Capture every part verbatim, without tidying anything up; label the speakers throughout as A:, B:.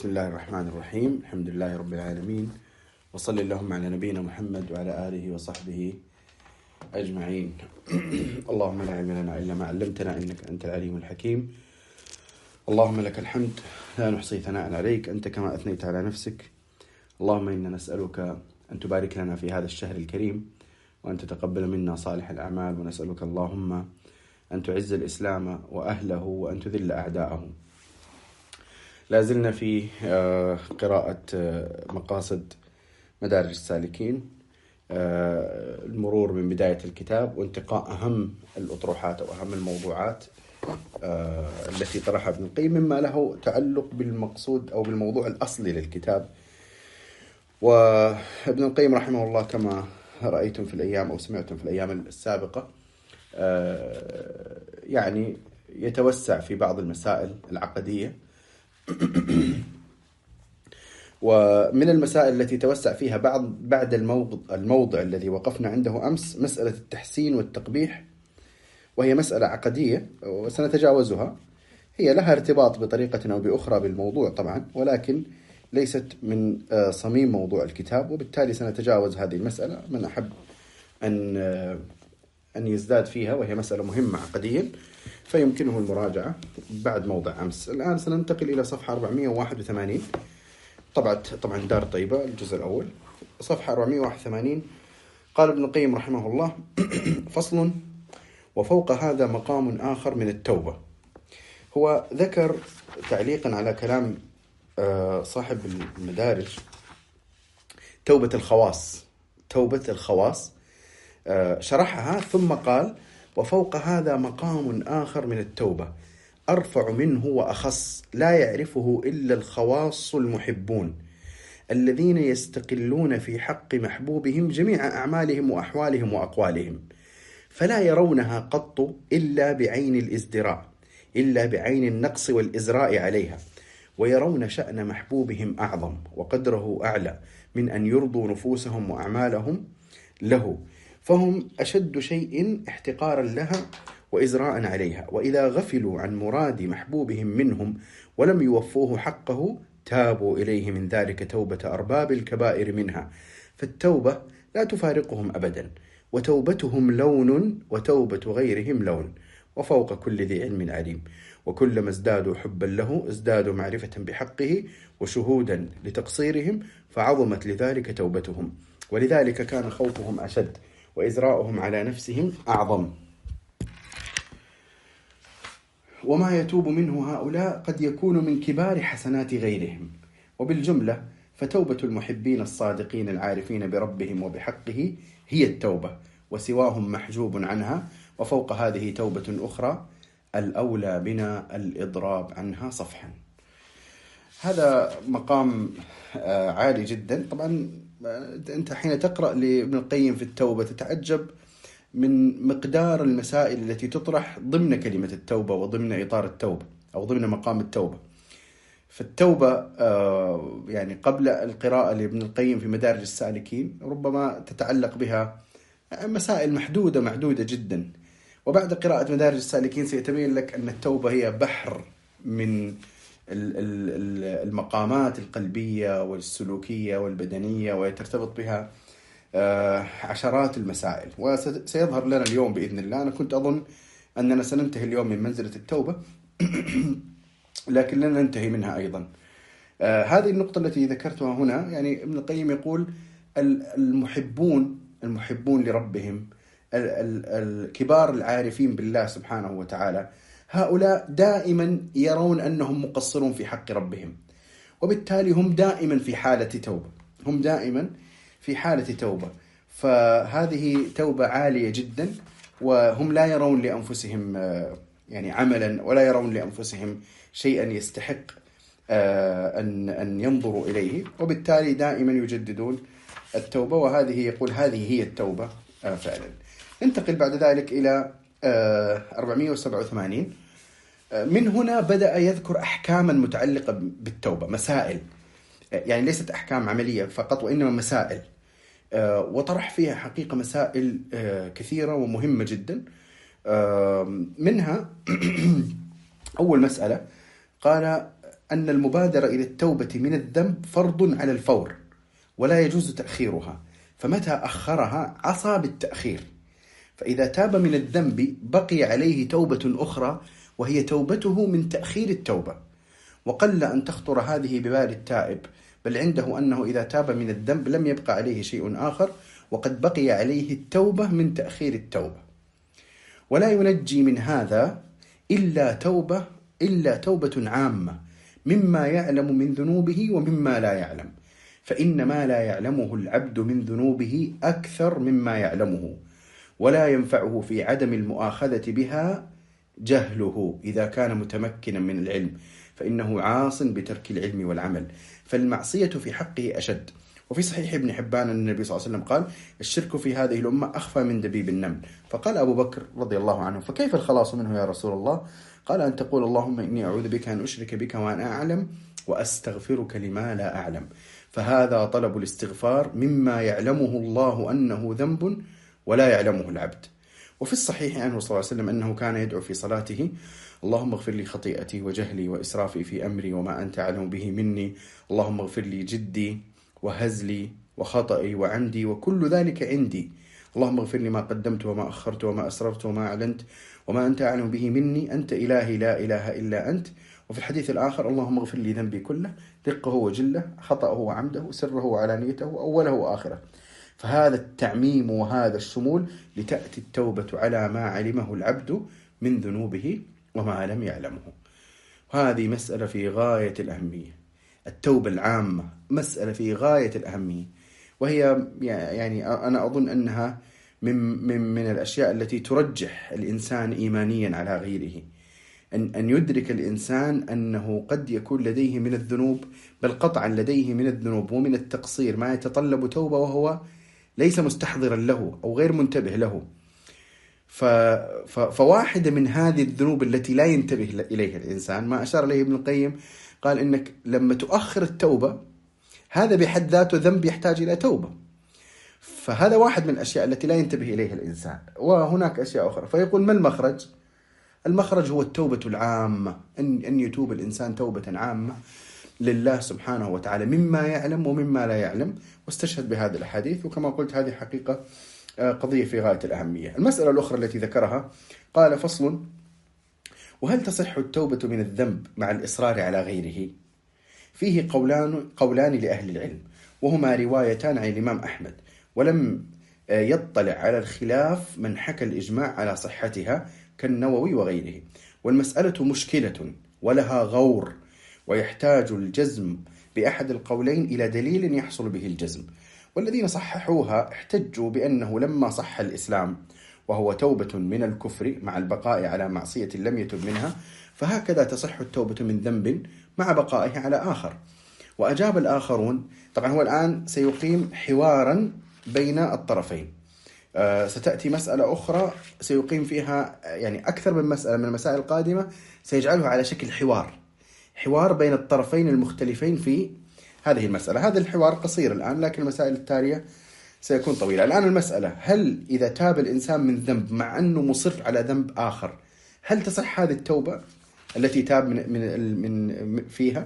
A: بسم الله الرحمن الرحيم. الحمد لله رب العالمين، وصل اللهم على نبينا محمد وعلى آله وصحبه أجمعين. اللهم لا علم لنا إلا ما علمتنا إنك أنت العليم الحكيم. اللهم لك الحمد لا نحصي ثناء عليك أنت كما أثنيت على نفسك. اللهم إنا نسألك أن تبارك لنا في هذا الشهر الكريم، وأن تتقبل منا صالح الأعمال، ونسألك اللهم أن تعز الإسلام وأهله وأن تذل أعداءه. لازلنا في قراءة مقاصد مدارج السالكين، المرور من بداية الكتاب وانتقاء أهم الأطروحات أو أهم الموضوعات التي طرحها ابن القيم مما له تعلق بالمقصود أو بالموضوع الأصلي للكتاب. وابن القيم رحمه الله كما رأيتم في الأيام أو سمعتم في الأيام السابقة يعني يتوسع في بعض المسائل العقدية، ومن المسائل التي توسع فيها بعض بعد الموضع, الموضع الذي وقفنا عنده أمس مسألة التحسين والتقبيح، وهي مسألة عقدية وسنتجاوزها. هي لها ارتباط بطريقة أو بأخرى بالموضوع طبعا، ولكن ليست من صميم موضوع الكتاب، وبالتالي سنتجاوز هذه المسألة. من أحب أن أن يزداد فيها، وهي مسألة مهمة عقديا، فيمكنه المراجعة بعد موضع أمس. الآن سننتقل إلى صفحة أربعمائة وواحد وثمانين، طبعا طبعا دار طيبة الجزء الأول، صفحة أربعمائة وواحد وثمانين. قال ابن القيم رحمه الله: فصل: وفوق هذا مقام آخر من التوبة. هو ذكر تعليقا على كلام صاحب المدارج توبة الخواص، توبة الخواص شرحها ثم قال: وفوق هذا مقام آخر من التوبة أرفع منه وأخص، لا يعرفه إلا الخواص المحبون الذين يستقلون في حق محبوبهم جميع أعمالهم وأحوالهم وأقوالهم، فلا يرونها قط إلا بعين الازدراء، إلا بعين النقص والإزراء عليها، ويرون شأن محبوبهم أعظم وقدره أعلى من أن يرضوا نفوسهم وأعمالهم له، فهم أشد شيء احتقارا لها وإزراء عليها. وإذا غفلوا عن مراد محبوبهم منهم ولم يوفوه حقه تابوا إليه من ذلك توبة أرباب الكبائر منها، فالتوبة لا تفارقهم أبدا، وتوبتهم لون وتوبة غيرهم لون، وفوق كل ذي علم عليم. وكلما ازدادوا حبا له ازدادوا معرفة بحقه وشهودا لتقصيرهم، فعظمت لذلك توبتهم، ولذلك كان خوفهم أشد وإزراؤهم على نفسهم أعظم. وما يتوب منه هؤلاء قد يكون من كبار حسنات غيرهم. وبالجملة فتوبة المحبين الصادقين العارفين بربهم وبحقه هي التوبة، وسواهم محجوب عنها. وفوق هذه توبة أخرى الأولى بنا الإضراب عنها صفحا. هذا مقام عالي جدا. طبعا أنت حين تقرأ لابن القيم في التوبة تتعجب من مقدار المسائل التي تطرح ضمن كلمة التوبة وضمن إطار التوبة أو ضمن مقام التوبة. فالتوبة يعني قبل القراءة لابن القيم في مدارج السالكين ربما تتعلق بها مسائل محدودة معدودة جدا، وبعد قراءة مدارج السالكين سيتبين لك أن التوبة هي بحر من المقامات القلبية والسلوكية والبدنية، ويترتبط بها عشرات المسائل. وسيظهر لنا اليوم بإذن الله. أنا كنت أظن أننا سننتهي اليوم من منزلة التوبة لكن لن ننتهي منها أيضا. هذه النقطة التي ذكرتها هنا، يعني ابن القيم يقول المحبون المحبون لربهم الكبار العارفين بالله سبحانه وتعالى، هؤلاء دائما يرون أنهم مقصرون في حق ربهم، وبالتالي هم دائما في حالة توبة، هم دائما في حالة توبة. فهذه توبة عالية جدا، وهم لا يرون لأنفسهم يعني عملا ولا يرون لأنفسهم شيئا يستحق أن أن ينظروا إليه، وبالتالي دائما يجددون التوبة. وهذه يقول هذه هي التوبة فعلا. ننتقل بعد ذلك إلى أربعمائة وسبعة وثمانين. من هنا بدأ يذكر أحكاما متعلقة بالتوبة، مسائل، يعني ليست أحكام عملية فقط وإنما مسائل، وطرح فيها حقيقة مسائل كثيرة ومهمة جدا. منها أول مسألة قال أن المبادرة إلى التوبة من الذنب فرض على الفور ولا يجوز تأخيرها، فمتى أخرها عصى بالتأخير. فإذا تاب من الذنب بقي عليه توبة أخرى وهي توبته من تأخير التوبة، وقل أن تخطر هذه ببال التائب، بل عنده أنه إذا تاب من الذنب لم يبقى عليه شيء آخر، وقد بقي عليه التوبة من تأخير التوبة. ولا ينجي من هذا إلا توبة إلا توبة عامة مما يعلم من ذنوبه ومما لا يعلم، فإن ما لا يعلمه العبد من ذنوبه أكثر مما يعلمه، ولا ينفعه في عدم المؤاخذة بها جهله إذا كان متمكنا من العلم، فإنه عاص بترك العلم والعمل، فالمعصية في حقه أشد. وفي صحيح ابن حبان أن النبي صلى الله عليه وسلم قال: الشرك في هذه الأمة أخفى من دبيب النمل. فقال أبو بكر رضي الله عنه: فكيف الخلاص منه يا رسول الله؟ قال: أن تقول اللهم إني أعوذ بك أن أشرك بك وأنا أعلم، وأستغفرك لما لا أعلم. فهذا طلب الاستغفار مما يعلمه الله أنه ذنب ولا يعلمه العبد. وفي الصحيح عنه صلى الله عليه وسلم أنه كان يدعو في صلاته: اللهم اغفر لي خطيئتي وجهلي وإسرافي في أمري وما أنت أعلم به مني، اللهم اغفر لي جدي وهزلي وخطئي وعمدي وكل ذلك عندي، اللهم اغفر لي ما قدمت وما أخرت وما أسررت وما أعلنت وما أنت أعلم به مني، أنت إلهي لا إله إلا أنت. وفي الحديث الآخر: اللهم اغفر لي ذنبي كله، دقه وجله، خطأه وعمده، سره وعلانيته، أوله وآخره. فهذا التعميم وهذا الشمول لتأتي التوبة على ما علمه العبد من ذنوبه وما لم يعلمه. وهذه مسألة في غاية الأهمية. التوبة العامة مسألة في غاية الأهمية، وهي يعني أنا أظن أنها من, من, من الأشياء التي ترجح الإنسان إيمانيا على غيره، أن, أن يدرك الإنسان أنه قد يكون لديه من الذنوب، بل قطعا لديه من الذنوب ومن التقصير ما يتطلب توبة وهو ليس مستحضرا له أو غير منتبه له. ف... ف... فواحدة من هذه الذنوب التي لا ينتبه إليها الإنسان، ما أشار إليه ابن القيم، قال إنك لما تؤخر التوبة هذا بحد ذاته ذنب يحتاج إلى توبة. فهذا واحد من الأشياء التي لا ينتبه إليها الإنسان. وهناك أشياء أخرى. فيقول: ما المخرج؟ المخرج هو التوبة العامة، أن أن يتوب الإنسان توبة عامة لله سبحانه وتعالى مما يعلم ومما لا يعلم، واستشهد بهذه الحديث. وكما قلت هذه حقيقة قضية في غاية الأهمية. المسألة الأخرى التي ذكرها قال: فصل: وهل تصح التوبة من الذنب مع الإصرار على غيره؟ فيه قولان, قولان لأهل العلم، وهما روايتان عن الإمام أحمد، ولم يطلع على الخلاف من حكى الإجماع على صحتها كالنووي وغيره. والمسألة مشكلة ولها غور، ويحتاج الجزم بأحد القولين إلى دليل يحصل به الجزم. والذين صححوها احتجوا بأنه لما صح الإسلام وهو توبة من الكفر مع البقاء على معصية لم يتب منها، فهكذا تصح التوبة من ذنب مع بقائه على آخر. وأجاب الآخرون، طبعا هو الآن سيقيم حوارا بين الطرفين. أه ستأتي مسألة أخرى سيقيم فيها يعني أكثر من مسألة من المسائل القادمة، سيجعلها على شكل حوار حوار بين الطرفين المختلفين في هذه المسألة. هذا الحوار قصير الآن، لكن المسائل التالية سيكون طويلة. الآن المسألة: هل إذا تاب الإنسان من ذنب مع أنه مصر على ذنب آخر، هل تصح هذه التوبة التي تاب من, من, من فيها؟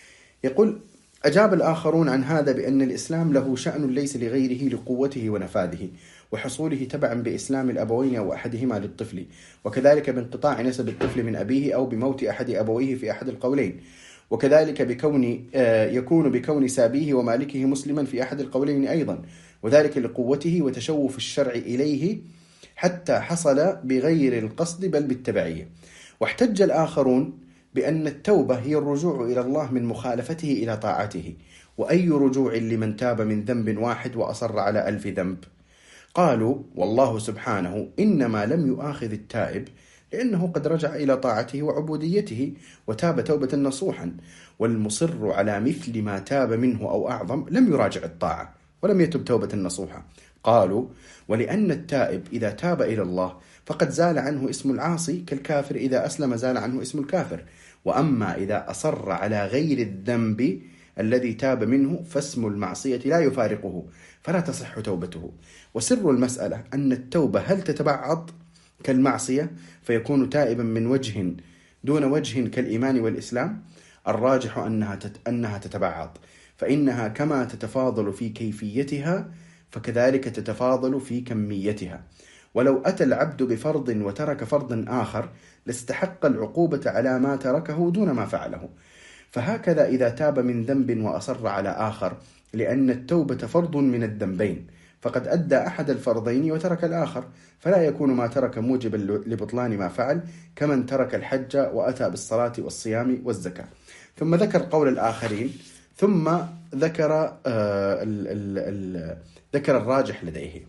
A: يقول: أجاب الآخرون عن هذا بأن الإسلام له شأن ليس لغيره لقوته ونفاذه وحصوله تبعا بإسلام الأبوين أو أحدهما للطفل، وكذلك بانقطاع نسب الطفل من أبيه أو بموت أحد أبويه في أحد القولين، وكذلك بكون يكون بكون سابيه ومالكه مسلما في أحد القولين أيضا، وذلك لقوته وتشوف الشرع إليه حتى حصل بغير القصد بل بالتبعية. واحتج الآخرون بأن التوبة هي الرجوع إلى الله من مخالفته إلى طاعته، وأي رجوع لمن تاب من ذنب واحد وأصر على ألف ذنب؟ قالوا: والله سبحانه إنما لم يؤاخذ التائب لأنه قد رجع إلى طاعته وعبوديته وتاب توبة نصوحا، والمصر على مثل ما تاب منه أو أعظم لم يراجع الطاعة ولم يتب توبة نصوحا. قالوا: ولأن التائب إذا تاب إلى الله فقد زال عنه اسم العاصي، كالكافر إذا أسلم زال عنه اسم الكافر. وأما إذا أصر على غير الذنب الذي تاب منه فاسم المعصية لا يفارقه، فلا تصح توبته. وسر المسألة أن التوبة هل تتبعض كالمعصية فيكون تائبا من وجه دون وجه كالإيمان والإسلام، الراجح أنها أنها تتبعض، فإنها كما تتفاضل في كيفيتها فكذلك تتفاضل في كميتها. ولو أتى العبد بفرض وترك فرضا آخر لاستحق العقوبة على ما تركه دون ما فعله. فهكذا إذا تاب من ذنب وأصر على آخر، لأن التوبة فرض من الذنبين، فقد أدى أحد الفرضين وترك الآخر، فلا يكون ما ترك موجبا لبطلان ما فعل، كمن ترك الحج وأتى بالصلاة والصيام والزكاة. ثم ذكر قول الآخرين، ثم ذكر آه ال ال ال ذكر الراجح لديه.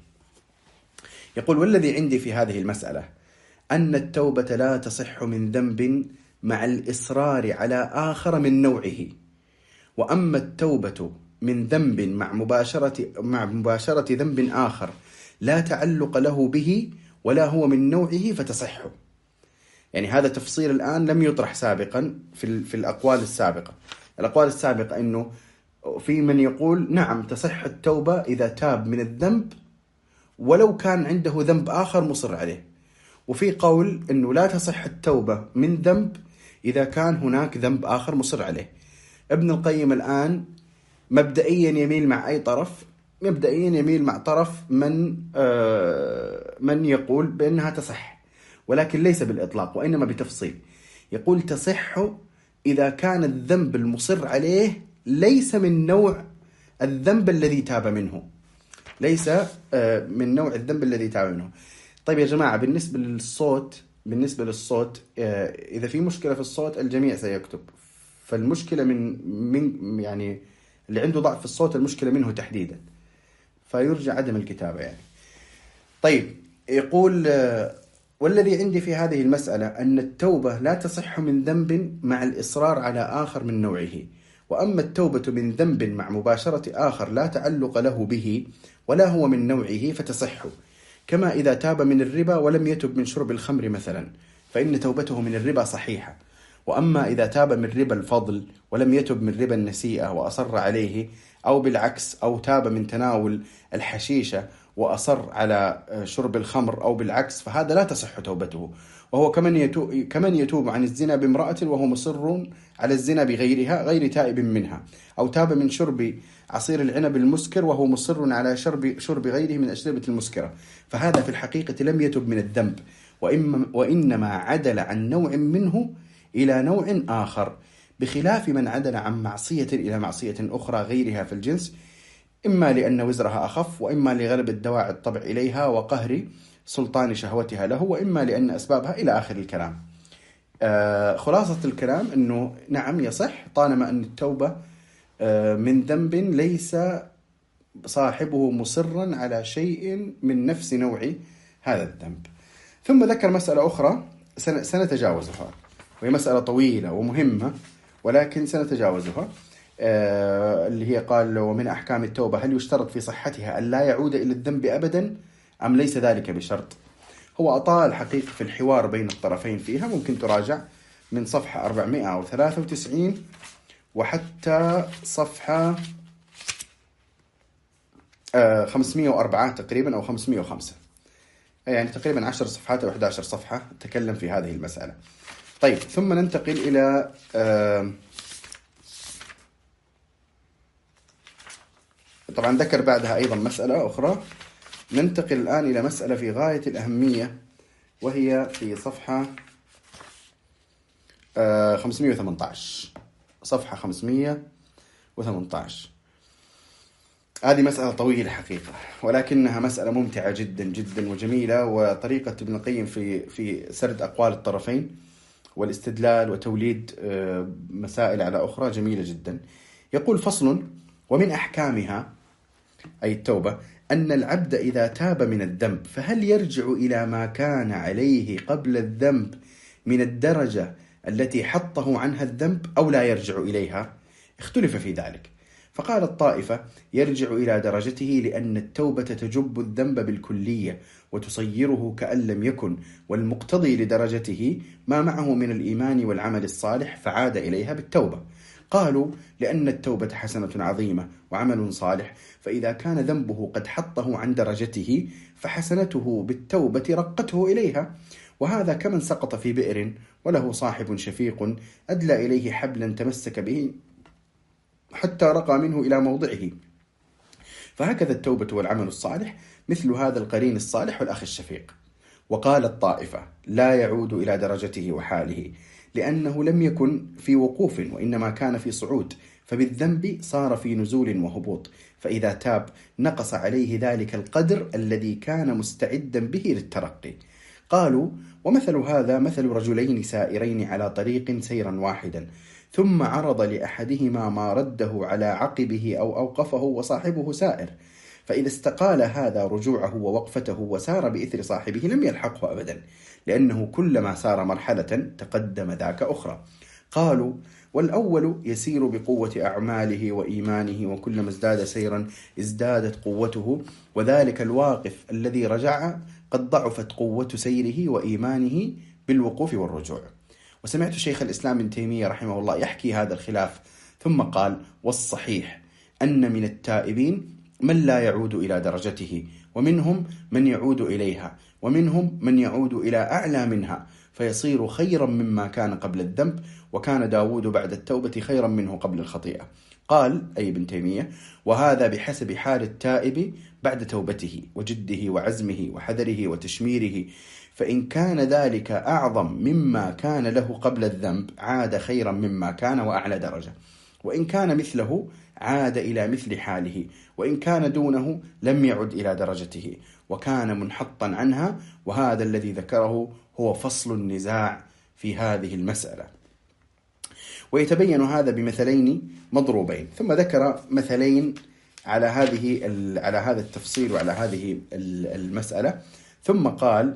A: يقول: والذي عندي في هذه المسألة أن التوبة لا تصح من ذنب مع الإصرار على آخر من نوعه، وأما التوبة من ذنب مع مباشرة مع مباشرة ذنب آخر لا تعلق له به ولا هو من نوعه فتصح. يعني هذا تفصيل الآن لم يطرح سابقا في في الأقوال السابقة. الأقوال السابقة إنه في من يقول نعم تصح التوبة إذا تاب من الذنب ولو كان عنده ذنب آخر مصر عليه، وفي قول إنه لا تصح التوبة من ذنب إذا كان هناك ذنب آخر مصر عليه. ابن القيم الآن مبدئيا يميل مع أي طرف؟ مبدئيا يميل مع طرف من آه من يقول بأنها تصح، ولكن ليس بالإطلاق وإنما بتفصيل. يقول تصح إذا كان الذنب المصر عليه ليس من نوع الذنب الذي تاب منه، ليس آه من نوع الذنب الذي تاب منه. طيب يا جماعة، بالنسبة للصوت بالنسبة للصوت آه إذا في مشكلة في الصوت الجميع سيكتب، فالمشكلة من من يعني اللي عنده ضعف في الصوت المشكلة منه تحديدا، فيرجى عدم الكتابة يعني. طيب، يقول: والذي عندي في هذه المسألة أن التوبة لا تصح من ذنب مع الإصرار على آخر من نوعه، وأما التوبة من ذنب مع مباشرة آخر لا تعلق له به ولا هو من نوعه فتصح، كما إذا تاب من الربا ولم يتب من شرب الخمر مثلا، فإن توبته من الربا صحيحة. وأما إذا تاب من ربا الفضل ولم يتب من ربا النسيئة وأصر عليه، أو بالعكس، أو تاب من تناول الحشيشة وأصر على شرب الخمر، أو بالعكس، فهذا لا تصح توبته، وهو كمن يتوب, كمن يتوب عن الزنا بامرأة وهو مصر على الزنا بغيرها غير تائب منها، أو تاب من شرب عصير العنب المسكر وهو مصر على شرب, شرب غيره من أشربة المسكرة، فهذا في الحقيقة لم يتب من الذنب، وإنما عدل عن نوع منه إلى نوع آخر، بخلاف من عدل عن معصية إلى معصية أخرى غيرها في الجنس، إما لأن وزرها أخف، وإما لغلب الدواعي الطبع إليها وقهر سلطان شهوتها له، وإما لأن أسبابها، إلى آخر الكلام. آه خلاصة الكلام أنه نعم يصح طالما أن التوبة آه من ذنب ليس صاحبه مصرا على شيء من نفس نوع هذا الذنب. ثم ذكر مسألة أخرى سنتجاوزها، وهي مسألة طويلة ومهمة ولكن سنتجاوزها، آه اللي هي قال: ومن أحكام التوبة هل يشترط في صحتها أن لا يعود إلى الذنب أبدا أم ليس ذلك بشرط؟ هو أطال حقيقة في الحوار بين الطرفين فيها، ممكن تراجع من صفحة أربعمائة وثلاثة وتسعين وحتى صفحة آه خمسمائة وأربعة تقريبا أو خمسمائة وخمسة، يعني تقريبا عشر صفحات أو إحدى عشرة صفحة تكلم في هذه المسألة. طيب، ثم ننتقل إلى آه طبعا ذكر بعدها أيضا مسألة أخرى. ننتقل الآن إلى مسألة في غاية الأهمية، وهي في صفحة آه خمسمائة وثمانية عشر، صفحة خمسمائة وثمانية عشر. هذه مسألة طويلة حقيقة، ولكنها مسألة ممتعة جدا جدا وجميلة، وطريقة ابن القيم في في سرد أقوال الطرفين والاستدلال وتوليد مسائل على أخرى جميلة جدا. يقول: فصل: ومن أحكامها أي التوبة أن العبد إذا تاب من الذنب فهل يرجع إلى ما كان عليه قبل الذنب من الدرجة التي حطه عنها الذنب أو لا يرجع إليها؟ اختلف في ذلك، فقال الطائفة: يرجع إلى درجته، لأن التوبة تجب الذنب بالكلية وتصيره كأن لم يكن، والمقتضي لدرجته ما معه من الإيمان والعمل الصالح، فعاد إليها بالتوبة. قالوا: لأن التوبة حسنة عظيمة وعمل صالح، فإذا كان ذنبه قد حطه عن درجته فحسنته بالتوبة رقته إليها، وهذا كمن سقط في بئر وله صاحب شفيق أدلى إليه حبلا تمسك به حتى رقى منه إلى موضعه. فهكذا التوبة والعمل الصالح مثل هذا القرين الصالح والأخ الشفيق. وقال الطائفة لا يعود إلى درجته وحاله، لأنه لم يكن في وقوف وإنما كان في صعود، فبالذنب صار في نزول وهبوط، فإذا تاب نقص عليه ذلك القدر الذي كان مستعدا به للترقي. قالوا ومثل هذا مثل رجلين سائرين على طريق سيرا واحدا، ثم عرض لأحدهما ما رده على عقبه أو أوقفه وصاحبه سائر، فإذا استقال هذا رجوعه ووقفته وسار بإثر صاحبه لم يلحقه أبدا، لأنه كلما سار مرحلة تقدم ذاك أخرى. قالوا والأول يسير بقوة أعماله وإيمانه، وكلما ازداد سيرا ازدادت قوته، وذلك الواقف الذي رجع قد ضعفت قوة سيره وإيمانه بالوقوف والرجوع. وسمعت شيخ الإسلام ابن تيمية رحمه الله يحكي هذا الخلاف، ثم قال والصحيح أن من التائبين من لا يعود إلى درجته، ومنهم من يعود إليها، ومنهم من يعود إلى أعلى منها فيصير خيرا مما كان قبل الذنب، وكان داود بعد التوبة خيرا منه قبل الخطيئة. قال أي ابن تيمية وهذا بحسب حال التائب بعد توبته وجده وعزمه وحذره وتشميره، فإن كان ذلك أعظم مما كان له قبل الذنب عاد خيرا مما كان وأعلى درجة، وإن كان مثله عاد إلى مثل حاله، وإن كان دونه لم يعد إلى درجته وكان منحطا عنها. وهذا الذي ذكره هو فصل النزاع في هذه المسألة. ويتبين هذا بمثلين مضروبين، ثم ذكر مثلين على هذه على هذا التفصيل وعلى هذه المسألة، ثم قال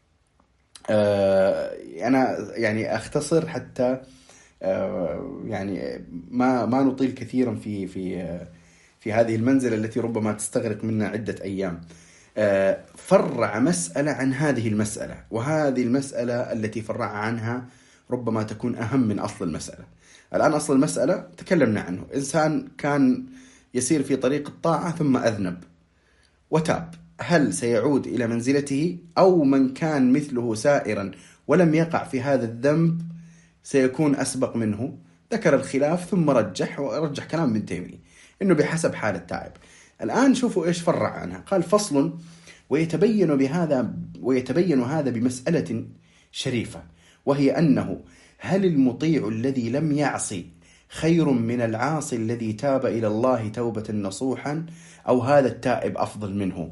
A: آه أنا يعني أختصر حتى آه يعني ما ما نطيل كثيرا في في آه في هذه المنزلة التي ربما تستغرق منا عدة أيام. آه فرع مسألة عن هذه المسألة، وهذه المسألة التي فرع عنها ربما تكون أهم من أصل المسألة. الآن أصل المسألة تكلمنا عنه، إنسان كان يسير في طريق الطاعة ثم أذنب وتاب، هل سيعود إلى منزلته، أو من كان مثله سائرا ولم يقع في هذا الذنب سيكون أسبق منه؟ ذكر الخلاف ثم رجح ورجح كلام ابن تيمية إنه بحسب حال التائب. الآن شوفوا إيش فرع عنها. قال فصل ويتبين بهذا ويتبين هذا بمسألة شريفة، وهي أنه هل المطيع الذي لم يعصي خير من العاصي الذي تاب إلى الله توبة نصوحا، أو هذا التائب أفضل منه؟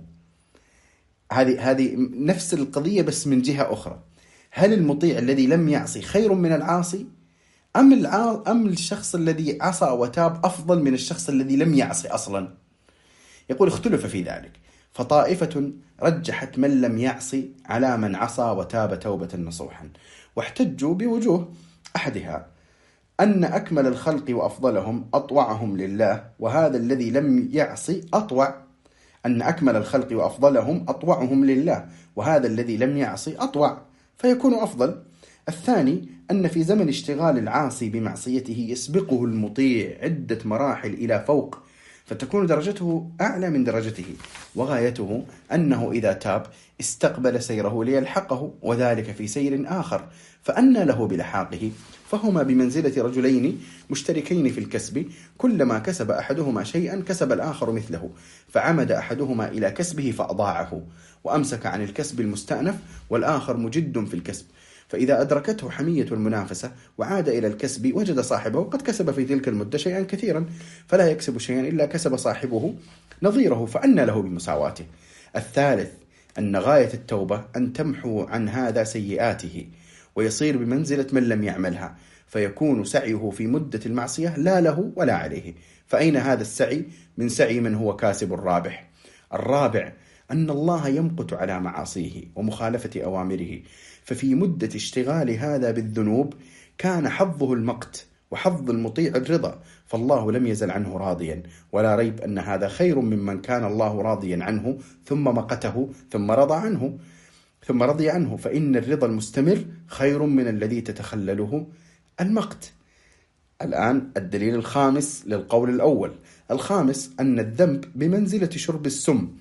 A: هذه هذه نفس القضية بس من جهة أخرى. هل المطيع الذي لم يعصي خير من العاصي، أم الع... أم الشخص الذي عصى وتاب أفضل من الشخص الذي لم يعصي أصلا؟ يقول اختلف في ذلك، فطائفة رجحت من لم يعصي على من عصى وتاب توبة نصوحا، واحتجوا بوجوه. أحدها أن أكمل الخلق وأفضلهم أطوعهم لله، وهذا الذي لم يعصي أطوع أن أكمل الخلق وأفضلهم أطوعهم لله، وهذا الذي لم يعصي أطوع فيكون أفضل. الثاني أن في زمن اشتغال العاصي بمعصيته يسبقه المطيع عدة مراحل إلى فوق، فتكون درجته أعلى من درجته، وغايته أنه إذا تاب استقبل سيره ليلحقه، وذلك في سير آخر، فأن له بلحاقه؟ فهما بمنزلة رجلين مشتركين في الكسب، كلما كسب أحدهما شيئا كسب الآخر مثله، فعمد أحدهما إلى كسبه فأضاعه، وأمسك عن الكسب المستأنف، والآخر مجد في الكسب، فإذا أدركته حمية المنافسة وعاد إلى الكسب وجد صاحبه قد كسب في تلك المدة شيئا كثيرا، فلا يكسب شيئا إلا كسب صاحبه نظيره، فأن له بمساواته. الثالث أن غاية التوبة أن تمحو عن هذا سيئاته، ويصير بمنزلة من لم يعملها، فيكون سعيه في مدة المعصية لا له ولا عليه. فأين هذا السعي من سعي من هو كاسب الرابح؟ الرابع أن الله يمقت على معاصيه ومخالفة أوامره، ففي مدة اشتغال هذا بالذنوب كان حظه المقت، وحظ المطيع الرضا، فالله لم يزل عنه راضيا، ولا ريب أن هذا خير ممن كان الله راضيا عنه ثم مقته ثم رضى عنه ثم رضي عنه، فإن الرضا المستمر خير من الذي تتخلله المقت. الآن الدليل الخامس للقول الأول. الخامس أن الذنب بمنزلة شرب السم،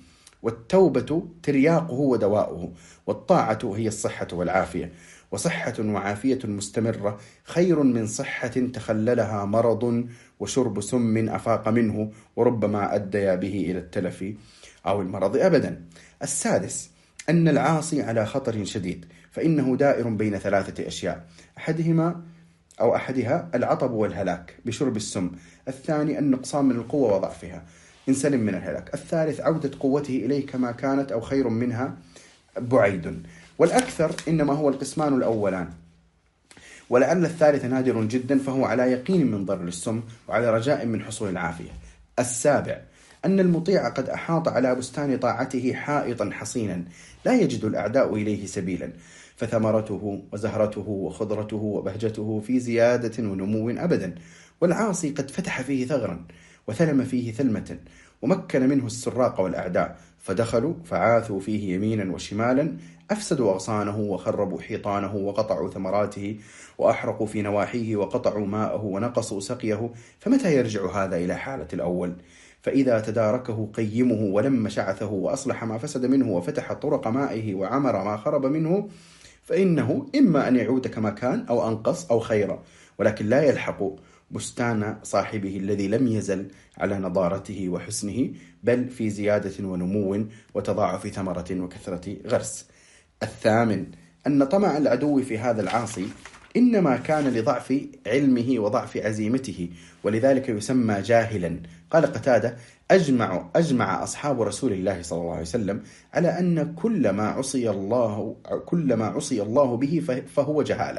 A: والتوبة ترياقه ودواؤه، والطاعة هي الصحة والعافية، وصحة وعافية مستمرة خير من صحة تخللها مرض وشرب سم أفاق منه وربما أدى به إلى التلف أو المرض أبدا. السادس أن العاصي على خطر شديد، فإنه دائر بين ثلاثة أشياء، أحدهما أو أحدها العطب والهلاك بشرب السم، الثاني النقصان من القوة وضعفها إن سلم من الهلاك، الثالث عودة قوته إليه كما كانت أو خير منها بعيد. والأكثر إنما هو القسمان الأولان، ولعل الثالث نادر جدا، فهو على يقين من ضرر السم وعلى رجاء من حصول العافية. السابع أن المطيع قد أحاط على بستان طاعته حائطا حصينا لا يجد الأعداء إليه سبيلا، فثمرته وزهرته وخضرته وبهجته في زيادة ونمو أبدا، والعاصي قد فتح فيه ثغرا وثلم فيه ثلمة ومكن منه السراق والأعداء، فدخلوا فعاثوا فيه يمينا وشمالا، أفسدوا أغصانه وخربوا حيطانه وقطعوا ثمراته وأحرقوا في نواحيه وقطعوا ماءه ونقصوا سقيه، فمتى يرجع هذا إلى حالة الأول؟ فإذا تداركه قيمه ولم شعثه وأصلح ما فسد منه وفتح طرق مائه وعمر ما خرب منه، فإنه إما أن يعود كما كان أو أنقص أو خيرا، ولكن لا يلحق بستان صاحبه الذي لم يزل على نضارته وحسنه، بل في زيادة ونمو وتضاعف ثمرة وكثرة غرس. الثامن أن طمع العدو في هذا العاصي إنما كان لضعف علمه وضعف عزيمته، ولذلك يسمى جاهلا. قال قتادة: أجمع, أجمع أصحاب رسول الله صلى الله عليه وسلم على أن كل ما عصي الله, كل ما عصي الله به فهو جهالة.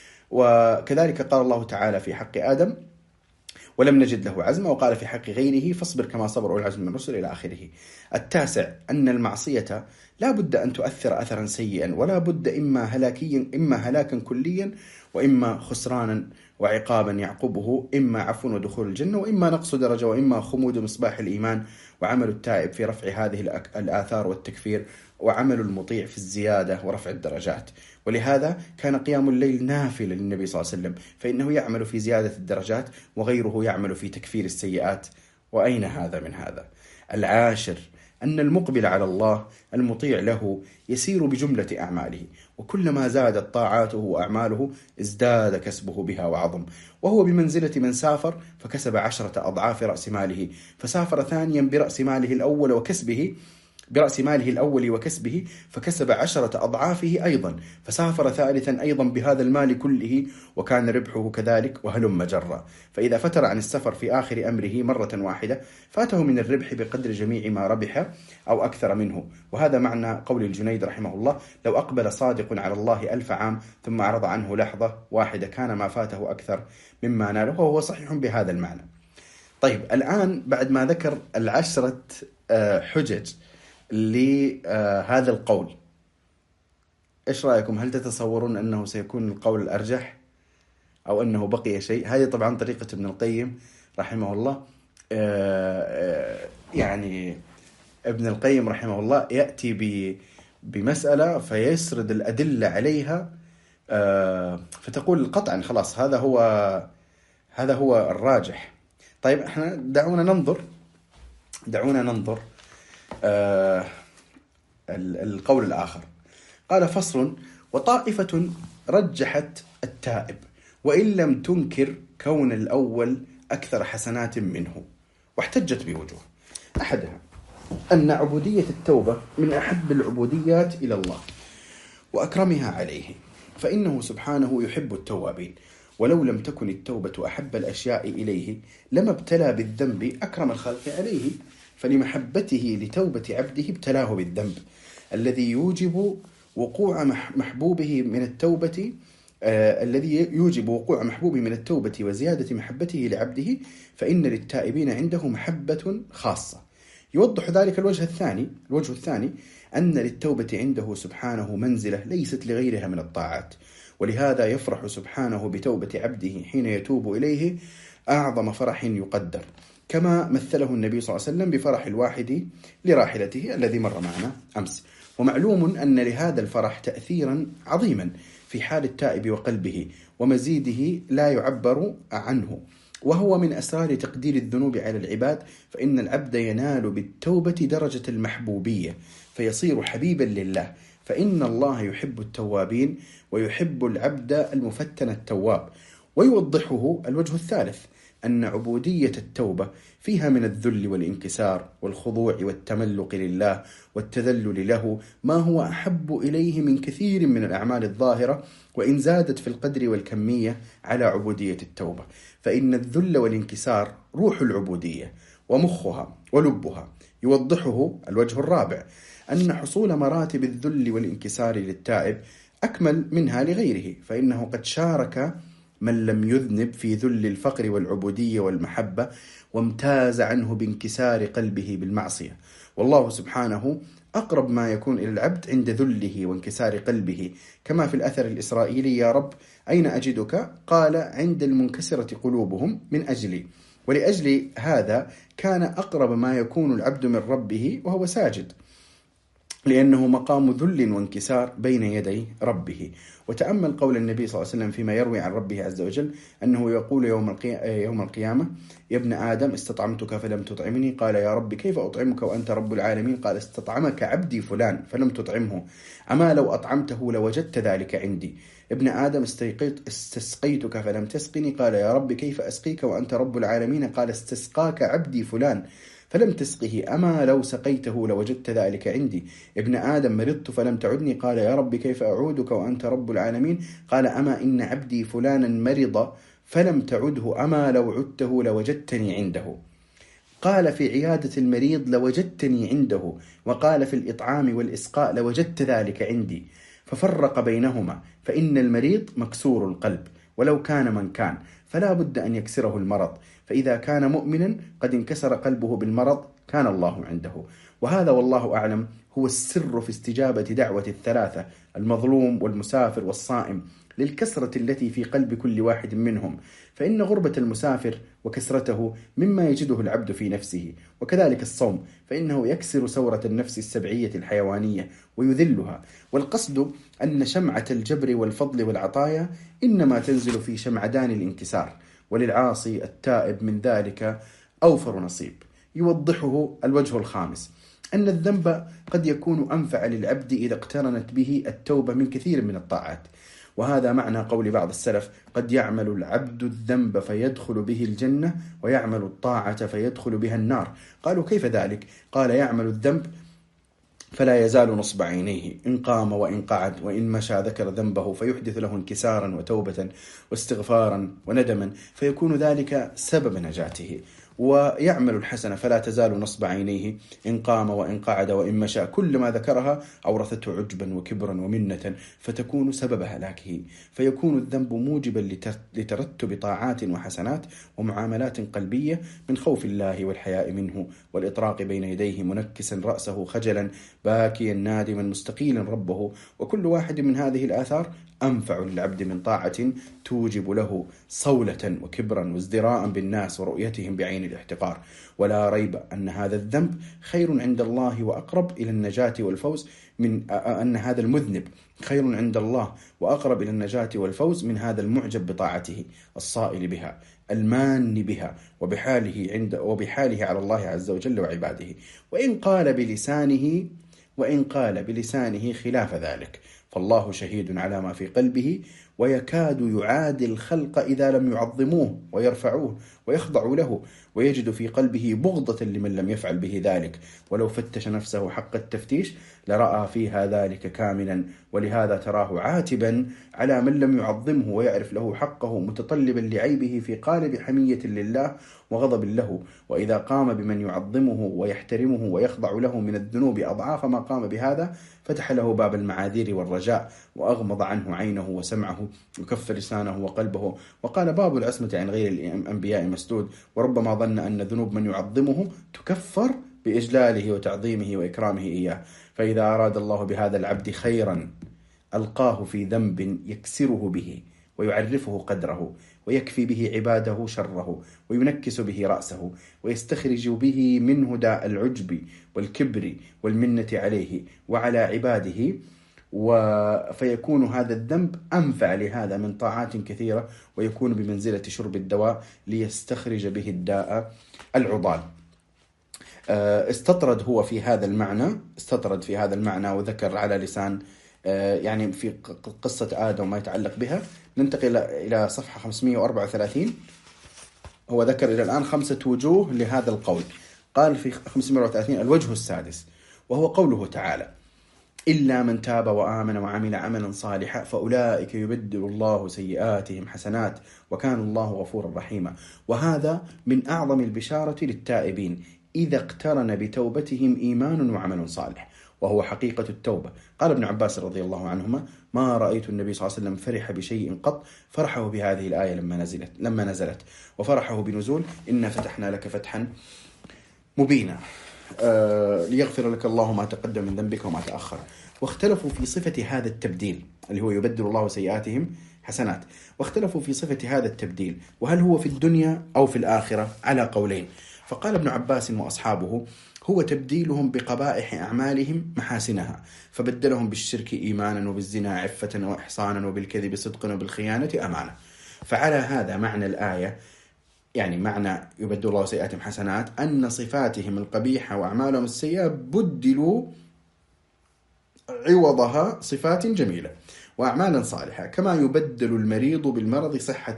A: وكذلك قال الله تعالى في حق آدم: ولم نجد له عزما، وقال في حق غيره: فاصبر كما صبر أولي العزم من الرسل، إلى آخره. التاسع أن المعصية لا بد أن تؤثر أثرا سيئا، ولا بد إما هلاكيا إما هلاكا كليا، وإما خسرانا وعقابا يعقبه، إما عفو ودخول الجنة، وإما نقص درجة، وإما خمود مصباح الإيمان، وعمل التائب في رفع هذه الآثار والتكفير، وعمل المطيع في الزيادة ورفع الدرجات. ولهذا كان قيام الليل نافلة للنبي صلى الله عليه وسلم، فإنه يعمل في زيادة الدرجات، وغيره يعمل في تكفير السيئات. وأين هذا من هذا؟ العاشر أن المقبل على الله المطيع له يسير بجملة أعماله، وكلما زادت طاعاته وأعماله ازداد كسبه بها وعظم، وهو بمنزلة من سافر فكسب عشرة أضعاف رأس ماله، فسافر ثانيا برأس ماله الأول وكسبه برأس ماله الأول وكسبه فكسب عشرة أضعافه أيضا، فسافر ثالثا أيضا بهذا المال كله وكان ربحه كذلك، وهلم جرا. فإذا فتر عن السفر في آخر أمره مرة واحدة فاته من الربح بقدر جميع ما ربح أو أكثر منه. وهذا معنى قول الجنيد رحمه الله: لو أقبل صادق على الله ألف عام ثم أعرض عنه لحظة واحدة كان ما فاته أكثر مما ناله، وهو صحيح بهذا المعنى. طيب، الآن بعد ما ذكر العشرة حجج لهذا القول، إيش رأيكم؟ هل تتصورون أنه سيكون القول الأرجح أو أنه بقي شيء؟ هذه طبعا طريقة ابن القيم رحمه الله. يعني ابن القيم رحمه الله يأتي بمسألة فيسرد الأدلة عليها، فتقول قطعا خلاص هذا هو هذا هو الراجح. طيب، احنا دعونا ننظر دعونا ننظر آه القول الآخر. قال: فصل: وطائفة رجحت التائب وإن لم تنكر كون الأول أكثر حسنات منه، واحتجت بوجوه. أحدها أن عبودية التوبة من أحب العبوديات إلى الله وأكرمها عليه، فإنه سبحانه يحب التوابين، ولو لم تكن التوبة أحب الأشياء إليه لما ابتلى بالذنب أكرم الخلق عليه، فلمحبته لتوبة عبده ابتلاه بالذنب الذي يوجب وقوع محبوبه من التوبة آه الذي يوجب وقوع محبوبه من التوبة وزيادة محبته لعبده، فإن للتائبين عنده محبة خاصة. يوضح ذلك الوجه الثاني الوجه الثاني أن للتوبة عنده سبحانه منزلة ليست لغيرها من الطاعات، ولهذا يفرح سبحانه بتوبة عبده حين يتوب إليه أعظم فرح يقدر، كما مثله النبي صلى الله عليه وسلم بفرح الواحد لراحلته الذي مر معنا أمس. ومعلوم أن لهذا الفرح تأثيرا عظيما في حال التائب وقلبه، ومزيده لا يعبر عنه، وهو من أسرار تقدير الذنوب على العباد، فإن العبد ينال بالتوبة درجة المحبوبية فيصير حبيبا لله، فإن الله يحب التوابين ويحب العبد المفتن التواب. ويوضحه الوجه الثالث أن عبودية التوبة فيها من الذل والانكسار والخضوع والتملق لله والتذلل له ما هو أحب إليه من كثير من الأعمال الظاهرة، وإن زادت في القدر والكمية على عبودية التوبة، فإن الذل والانكسار روح العبودية ومخها ولبها. يوضحه الوجه الرابع أن حصول مراتب الذل والانكسار للتائب أكمل منها لغيره، فإنه قد شارك من لم يذنب في ذل الفقر والعبودية والمحبة، وامتاز عنه بانكسار قلبه بالمعصية. والله سبحانه أقرب ما يكون إلى العبد عند ذله وانكسار قلبه، كما في الأثر الإسرائيلي: يا رب أين أجدك؟ قال: عند المنكسرة قلوبهم من أجلي. ولأجل هذا كان أقرب ما يكون العبد من ربه وهو ساجد، لأنه مقام ذل وانكسار بين يدي ربه. وتأمل قول النبي صلى الله عليه وسلم فيما يروي عن ربه عز وجل أنه يقول يوم يوم القيامة: يا ابن آدم استطعمتك فلم تطعمني. قال: يا رب كيف أطعمك وأنت رب العالمين؟ قال: استطعمك عبدي فلان فلم تطعمه، أما لو أطعمته لوجدت ذلك عندي. ابن آدم استسقيتك فلم تسقني. قال: يا رب كيف أسقيك وأنت رب العالمين؟ قال: استسقاك عبدي فلان فلم تسقه، أما لو سقيته لوجدت ذلك عندي. ابن آدم مرضت فلم تعدني. قال: يا رب كيف أعودك وأنت رب العالمين؟ قال: أما إن عبدي فلانا مرض فلم تعده، أما لو عدته لوجدتني عنده. قال: في عيادة المريض لوجدتني عنده، وقال: في الإطعام والإسقاء لوجدت ذلك عندي. ففرق بينهما، فإن المريض مكسور القلب ولو كان من كان، فلا بد أن يكسره المرض، فإذا كان مؤمنا قد انكسر قلبه بالمرض كان الله عنده. وهذا والله أعلم هو السر في استجابة دعوة الثلاثة: المظلوم والمسافر والصائم، للكسرة التي في قلب كل واحد منهم. فإن غربة المسافر وكسرته مما يجده العبد في نفسه، وكذلك الصوم، فإنه يكسر سورة النفس السبعية الحيوانية ويذلها. والقصد أن شمعة الجبر والفضل والعطايا إنما تنزل في شمعدان الانكسار، وللعاصي التائب من ذلك أوفر نصيب. يوضحه الوجه الخامس أن الذنب قد يكون أنفع للعبد إذا اقترنت به التوبة من كثير من الطاعات، وهذا معنى قول بعض السلف: قد يعمل العبد الذنب فيدخل به الجنة، ويعمل الطاعة فيدخل بها النار. قالوا: كيف ذلك؟ قال: يعمل الذنب فلا يزال نصب عينيه، إن قام وإن قعد وإن مشى ذكر ذنبه، فيحدث له انكسارا وتوبة واستغفارا وندما، فيكون ذلك سبب نجاته. ويعمل الحسنة فلا تزال نصب عينيه، إن قام وإن قعد وإن مشى، كل ما ذكرها أورثته عجبا وكبرا ومنة، فتكون سبب هلاكه. فيكون الذنب موجبا لترتب طاعات وحسنات ومعاملات قلبية من خوف الله والحياء منه والإطراق بين يديه، منكسا رأسه خجلا، باكيا نادما مستقيلا ربه. وكل واحد من هذه الآثار أنفع للعبد من طاعة توجب له صولة وكبرا وازدراء بالناس ورؤيتهم بعين الاحتقار. ولا ريب أن هذا الذنب خير عند الله وأقرب إلى النجاة والفوز من أن هذا المذنب خير عند الله وأقرب إلى النجاة والفوز من هذا المعجب بطاعته الصائل بها المان بها وبحاله عند وبحاله على الله عز وجل وعباده. وإن قال بلسانه وإن قال بلسانه خلاف ذلك، فالله شهيد على ما في قلبه، ويكاد يعادي الخلق إذا لم يعظموه ويرفعوه ويخضعوا له، ويجد في قلبه بغضة لمن لم يفعل به ذلك، ولو فتش نفسه حق التفتيش لرأى فيها ذلك كاملا. ولهذا تراه عاتبا على من لم يعظمه ويعرف له حقه، متطلبا لعيبه في قالب حمية لله وغضب له. وإذا قام بمن يعظمه ويحترمه ويخضع له من الذنوب أضعاف ما قام بهذا، فتح له باب المعاذير والرجاء، وأغمض عنه عينه وسمعه، وكف لسانه وقلبه. وقال: باب العصمة عن غير الأنبياء مسدود، وربما ظن أن ذنوب من يعظمه تكفر بإجلاله وتعظيمه وإكرامه إياه. فإذا أراد الله بهذا العبد خيرا ألقاه في ذنب يكسره به ويعرفه قدره، ويكفي به عباده شره، وينكس به رأسه، ويستخرج به منه داء العجب والكبر والمنة عليه وعلى عباده، فيكون هذا الذنب أنفع لهذا من طاعات كثيرة، ويكون بمنزلة شرب الدواء ليستخرج به الداء العضال. استطرد هو في هذا المعنى استطرد في هذا المعنى وذكر على لسان يعني في قصة آدم وما يتعلق بها. ننتقل إلى صفحة خمسمائة وأربعة وثلاثين. هو ذكر إلى الآن خمسة وجوه لهذا القول. قال في خمسمائة وأربعة وثلاثين: الوجه السادس وهو قوله تعالى: إلا من تاب وآمن وعمل عملا صالحا فأولئك يبدل الله سيئاتهم حسنات وكان الله غفورا رحيما. وهذا من أعظم البشارة للتائبين إذا اقترن بتوبتهم إيمان وعمل صالح، وهو حقيقة التوبة. قال ابن عباس رضي الله عنهما: ما رأيت النبي صلى الله عليه وسلم فرح بشيء قط فرحه بهذه الآية لما نزلت لما نزلت وفرحه بنزول إنا فتحنا لك فتحا مبينا آه ليغفر لك الله ما تقدم من ذنبك وما تأخر. واختلفوا في صفة هذا التبديل اللي هو يبدل الله سيئاتهم حسنات، واختلفوا في صفة هذا التبديل وهل هو في الدنيا أو في الآخرة على قولين. فقال ابن عباس وأصحابه: هو تبديلهم بقبائح أعمالهم محاسنها، فبدلهم بالشرك إيمانا وبالزنا عفة وإحصانا وبالكذب صدقا وبالخيانة أمانة. فعلى هذا معنى الآية، يعني معنى يبدل الله سيئاتهم حسنات، أن صفاتهم القبيحة وأعمالهم السيئة بدلوا عوضها صفات جميلة وأعمالا صالحة، كما يبدل المريض بالمرض صحة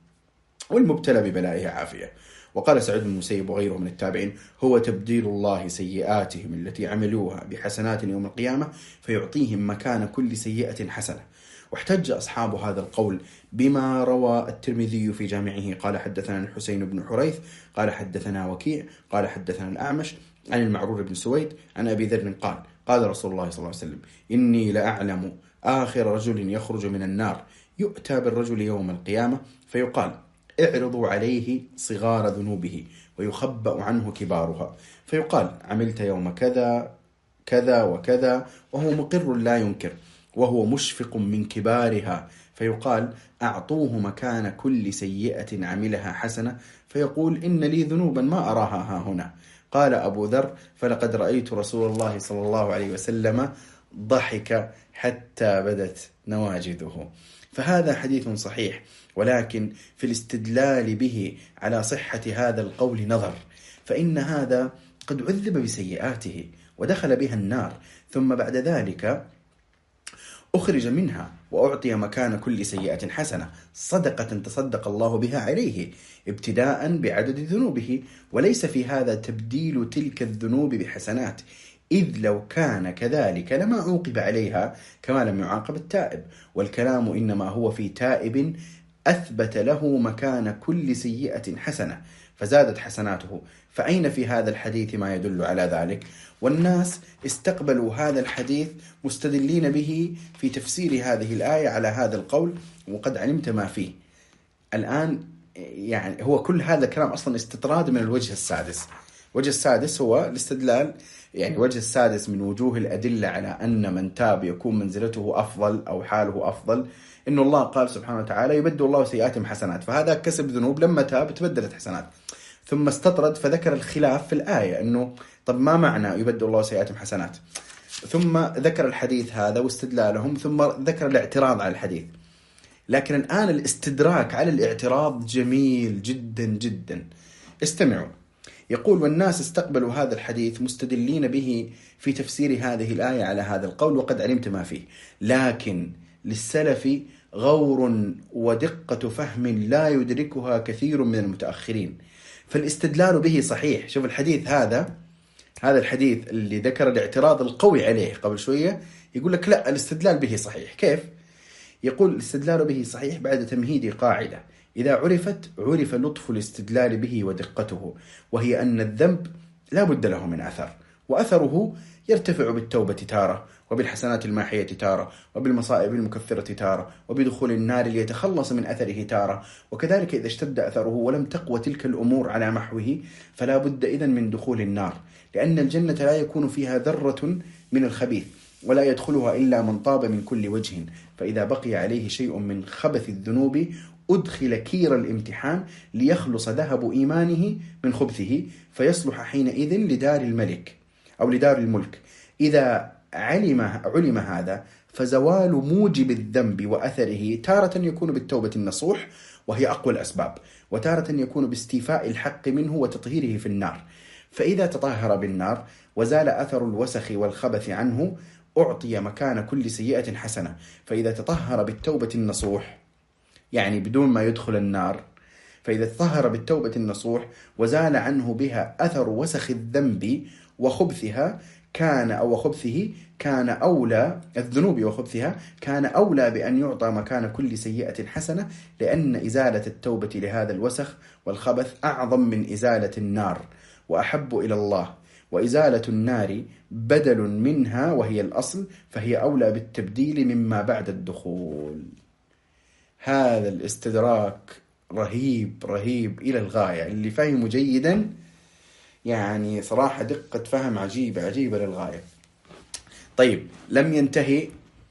A: والمبتلى ببلائه عافية. وقال سعيد بن المسيب وغيره من التابعين: هو تبديل الله سيئاتهم التي عملوها بحسنات يوم القيامة فيعطيهم مكان كل سيئة حسنة. واحتج أصحاب هذا القول بما روى الترمذي في جامعه قال حدثنا الحسين بن حريث قال حدثنا وكيع قال حدثنا الأعمش عن المعرور بن سويد عن أبي ذر قال: قال رسول الله صلى الله عليه وسلم: إني لأعلم آخر رجل يخرج من النار يؤتى بالرجل يوم القيامة فيقال: اعرضوا عليه صغار ذنوبه ويخبأ عنه كبارها، فيقال: عملت يوم كذا كذا وكذا، وهو مقر لا ينكر وهو مشفق من كبارها، فيقال: أعطوه مكان كل سيئة عملها حسنة، فيقول: إن لي ذنوبا ما أراها ها هنا. قال أبو ذر: فلقد رأيت رسول الله صلى الله عليه وسلم ضحك حتى بدت نواجذه. فهذا حديث صحيح، ولكن في الاستدلال به على صحة هذا القول نظر، فإن هذا قد عذب بسيئاته ودخل بها النار، ثم بعد ذلك أخرج منها وأعطي مكان كل سيئة حسنة صدقة تصدق الله بها عليه ابتداء بعدد ذنوبه، وليس في هذا تبديل تلك الذنوب بحسنات، إذ لو كان كذلك لما عوقب عليها كما لم يعاقب التائب. والكلام إنما هو في تائب أثبت له مكان كل سيئة حسنة فزادت حسناته، فأين في هذا الحديث ما يدل على ذلك؟ والناس استقبلوا هذا الحديث مستدلين به في تفسير هذه الآية على هذا القول، وقد علمت ما فيه. الآن يعني هو كل هذا الكلام أصلا استطراد من الوجه السادس. الوجه السادس هو الاستدلال، يعني الوجه السادس من وجوه الأدلة على أن من تاب يكون منزلته أفضل أو حاله أفضل، إن الله قال سبحانه وتعالى: يبدل الله سيئاتهم حسنات، فهذا كسب ذنوب لما تاب تبدلت حسنات. ثم استطرد فذكر الخلاف في الآية، إنه طب ما معنى يبدل الله سيئاتهم حسنات؟ ثم ذكر الحديث هذا واستدلالهم، ثم ذكر الاعتراض على الحديث. لكن الآن الاستدراك على الاعتراض جميل جدا جدا. استمعوا. يقول: والناس استقبلوا هذا الحديث مستدلين به في تفسير هذه الآية على هذا القول، وقد علمت ما فيه، لكن للسلف غور ودقة فهم لا يدركها كثير من المتأخرين، فالاستدلال به صحيح. شوف الحديث هذا هذا الحديث اللي ذكر الاعتراض القوي عليه قبل شوية، يقول لك لا، الاستدلال به صحيح. كيف؟ يقول: الاستدلال به صحيح بعد تمهيد قاعدة إذا عرفت عرف لطف الاستدلال به ودقته، وهي أن الذنب لا بد له من أثر، وأثره يرتفع بالتوبة تارة، وبالحسنات الماحية تارة، وبالمصائب المكفرة تارة، وبدخول النار ليتخلص من أثره تارة. وكذلك إذا اشتد أثره ولم تقوى تلك الأمور على محوه فلا بد إذن من دخول النار، لأن الجنة لا يكون فيها ذرة من الخبيث، ولا يدخلها إلا من طاب من كل وجه، فإذا بقي عليه شيء من خبث الذنوب أدخل كير الامتحان ليخلص ذهب إيمانه من خبثه، فيصلح حينئذ لدار الملك أو لدار الملك. إذا علم علم هذا فزوال موجب الذنب وأثره تارة يكون بالتوبة النصوح وهي أقوى الأسباب، وتارة يكون باستيفاء الحق منه وتطهيره في النار. فإذا تطهر بالنار وزال أثر الوسخ والخبث عنه أعطي مكان كل سيئة حسنة. فإذا تطهر بالتوبة النصوح يعني بدون ما يدخل النار، فإذا تطهر بالتوبة النصوح وزال عنه بها أثر وسخ الذنب وخبثها كان أو خبثه كان أولى الذنوب وخبثها كان أولى بأن يعطى مكان كل سيئة حسنة، لأن إزالة التوبة لهذا الوسخ والخبث أعظم من إزالة النار وأحب إلى الله، وإزالة النار بدل منها وهي الأصل، فهي أولى بالتبديل مما بعد الدخول. هذا الاستدراك رهيب رهيب إلى الغاية، اللي فهمه جيدا يعني صراحة دقة فهم عجيبة عجيبة للغاية. طيب لم ينتهي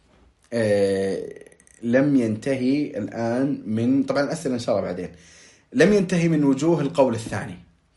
A: آه لم ينتهي الآن من طبعا الأسئلة إن شاء الله بعدين. لم ينتهي من وجوه القول الثاني،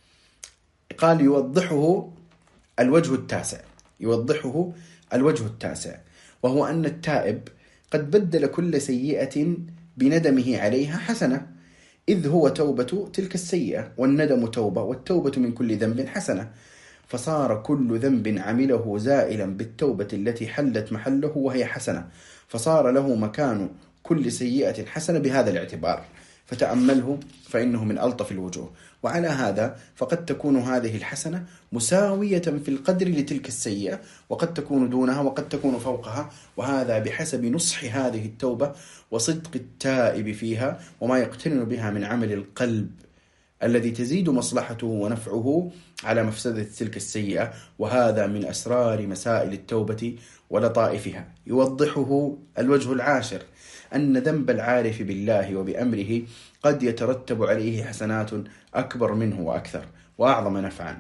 A: قال يوضحه الوجه التاسع يوضحه الوجه التاسع وهو أن التائب قد بدل كل سيئة بندمه عليها حسنة، إذ هو توبة تلك السيئة، والندم توبة، والتوبة من كل ذنب حسنة، فصار كل ذنب عمله زائلا بالتوبة التي حلت محله وهي حسنة، فصار له مكان كل سيئة حسنة بهذا الاعتبار. فتأمله فإنه من ألطف الوجوه. وعلى هذا فقد تكون هذه الحسنة مساوية في القدر لتلك السيئة، وقد تكون دونها وقد تكون فوقها، وهذا بحسب نصح هذه التوبة وصدق التائب فيها وما يقترن بها من عمل القلب الذي تزيد مصلحته ونفعه على مفسدة تلك السيئة. وهذا من أسرار مسائل التوبة ولطائفها. يوضحه الوجه العاشر أن ذنب العارف بالله وبأمره قد يترتب عليه حسنات أكبر منه وأكثر وأعظم نفعا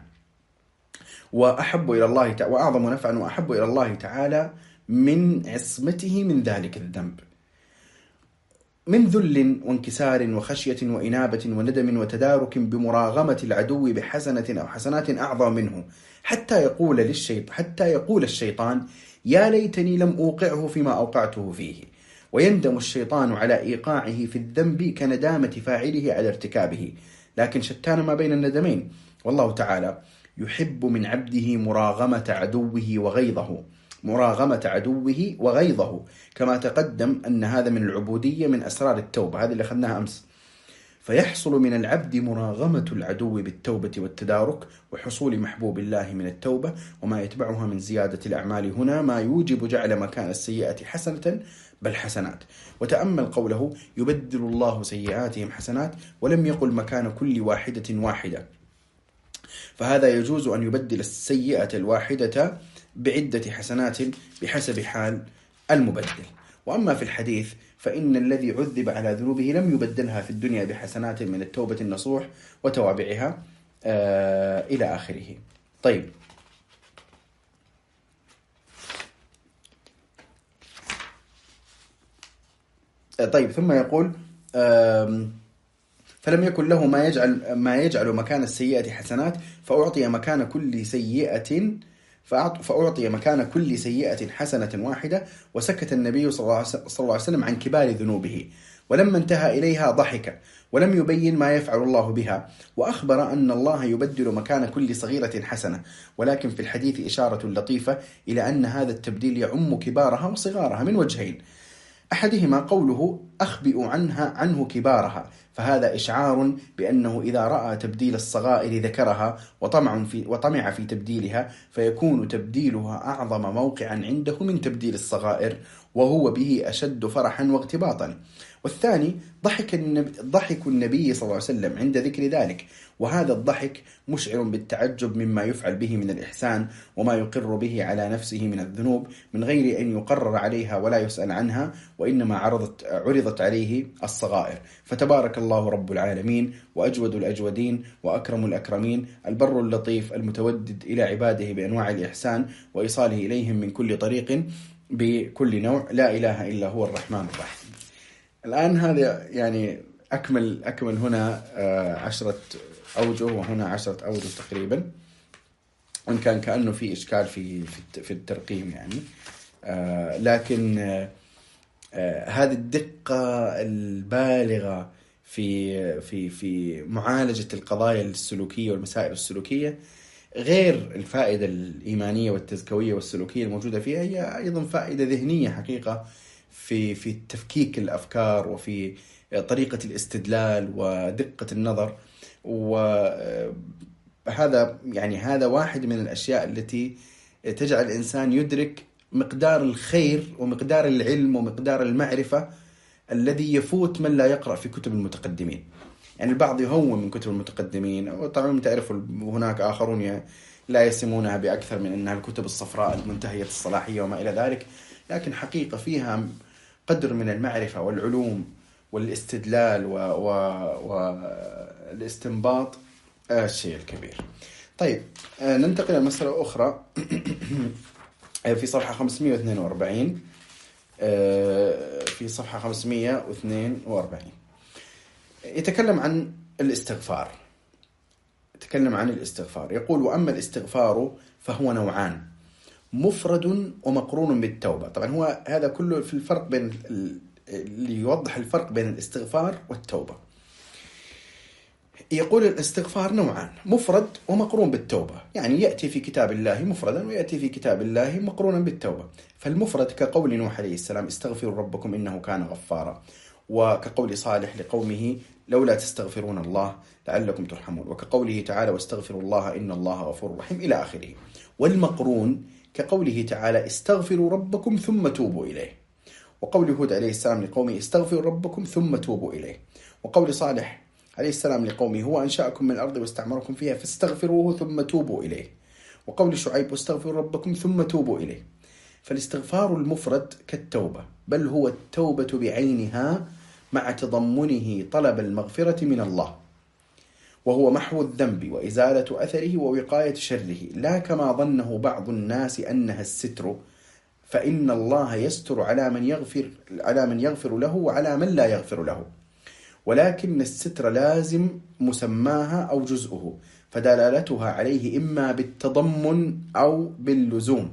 A: وأحب إلى الله تعالى وأعظم نفعا وأحب إلى الله تعالى من عصمته من ذلك الذنب، من ذل وانكسار وخشية وإنابة وندم وتدارك بمراغمة العدو بحسنة أو حسنات أعظم منه، حتى يقول للشيطان حتى يقول الشيطان يا ليتني لم أوقعه فيما أوقعته فيه، ويندم الشيطان على إيقاعه في الذنب كندامة فاعله على ارتكابه. لكن شتان ما بين الندمين. والله تعالى يحب من عبده مراغمة عدوه وغيظه مراغمة عدوه وغيظه كما تقدم أن هذا من العبودية من أسرار التوبة، هذه اللي أخذناها أمس. فيحصل من العبد مراغمة العدو بالتوبة والتدارك وحصول محبوب الله من التوبة وما يتبعها من زيادة الأعمال، هنا ما يوجب جعل مكان السيئة حسنة بل حسنات. وتأمل قوله يبدل الله سيئاتهم حسنات، ولم يقل مكان كل واحدة واحدة، فهذا يجوز أن يبدل السيئة الواحدة بعدة حسنات بحسب حال المبدل. وأما في الحديث فإن الذي عذب على ذنوبه لم يبدلها في الدنيا بحسنات من التوبة النصوح وتوابعها آه إلى آخره. طيب طيب ثم يقول فلم يكن له ما يجعل ما يجعل مكان السيئة حسنات، فأعطي مكان كل سيئة فأعطي مكان كل سيئة حسنة واحدة. وسكت النبي صلى الله عليه وسلم عن كبار ذنوبه، ولما انتهى إليها ضحك ولم يبين ما يفعل الله بها، وأخبر أن الله يبدل مكان كل صغيرة حسنة. ولكن في الحديث إشارة لطيفة إلى أن هذا التبديل يعم كبارها وصغارها من وجهين: أحدهما قوله أخبئ عنها عنه كبارها، فهذا إشعار بأنه إذا رأى تبديل الصغائر ذكرها وطمع في, وطمع في تبديلها، فيكون تبديلها أعظم موقعا عنده من تبديل الصغائر، وهو به أشد فرحا واغتباطا. والثاني ضحك النبي, ضحك النبي صلى الله عليه وسلم عند ذكر ذلك، وهذا الضحك مشعر بالتعجب مما يفعل به من الإحسان وما يقر به على نفسه من الذنوب من غير أن يقرر عليها ولا يسأل عنها، وإنما عرضت, عرضت عليه الصغائر. فتبارك الله رب العالمين وأجود الأجودين وأكرم الأكرمين، البر اللطيف المتودد إلى عباده بأنواع الإحسان وإيصاله إليهم من كل طريق بكل نوع، لا إله إلا هو الرحمن الرحيم. الآن هذا يعني أكمل أكمل هنا عشرة أوجه وهنا عشرة أوجه تقريبا، وإن كان كأنه في إشكال في في الترقيم يعني، لكن هذه الدقة البالغة في في في معالجة القضايا السلوكية والمسائل السلوكية غير الفائدة الإيمانية والتزكوية والسلوكية الموجودة فيها، هي أيضا فائدة ذهنية حقيقة في في تفكيك الأفكار وفي طريقة الاستدلال ودقة النظر. وهذا يعني هذا واحد من الأشياء التي تجعل الإنسان يدرك مقدار الخير ومقدار العلم ومقدار المعرفة الذي يفوت من لا يقرأ في كتب المتقدمين. يعني البعض يهون من كتب المتقدمين، وطبعا تعرفوا هناك آخرون لا يسمونها بأكثر من أنها الكتب الصفراء المنتهية الصلاحية وما إلى ذلك، لكن حقيقة فيها قدر من المعرفة والعلوم والاستدلال والاستنباط الشيء الكبير. طيب ننتقل إلى مسألة أخرى في صفحة خمسمائة واثنين وأربعين. في صفحة خمسمائة واثنين وأربعين يتكلم عن الاستغفار. يتكلم عن الاستغفار يقول: وأما الاستغفار فهو نوعان، مفرد ومقرون بالتوبة. طبعا هو هذا كله في الفرق بين اللي يوضح الفرق بين الاستغفار والتوبة. يقول الاستغفار نوعان، مفرد ومقرون بالتوبة، يعني يأتي في كتاب الله مفردا ويأتي في كتاب الله مقرونا بالتوبة. فالمفرد كقول نوح عليه السلام: استغفروا ربكم إنه كان غفارا، وكقول صالح لقومه: لولا تستغفرون الله لعلكم ترحمون، وكقوله تعالى: واستغفروا الله إن الله غفور رحيم، إلى آخره. والمقرون كقوله تعالى: استغفروا ربكم ثم توبوا إليه، وقول هود عليه السلام لقومه: استغفروا ربكم ثم توبوا إليه، وقول صالح عليه السلام لقومه: هو أنشأكم من الأرض واستعمركم فيها فاستغفروه ثم توبوا إليه، وقول شعيب: واستغفروا ربكم ثم توبوا إليه. فالاستغفار المفرد كالتوبة، بل هو التوبة بعينها مع تضمنه طلب المغفرة من الله، وهو محو الذنب وإزالة أثره ووقاية شره، لا كما ظنه بعض الناس أنها الستر، فإن الله يستر على من يغفر على من يغفر له وعلى من لا يغفر له، ولكن الستر لازم مسماها أو جزءه، فدلالتها عليه إما بالتضمن أو باللزوم،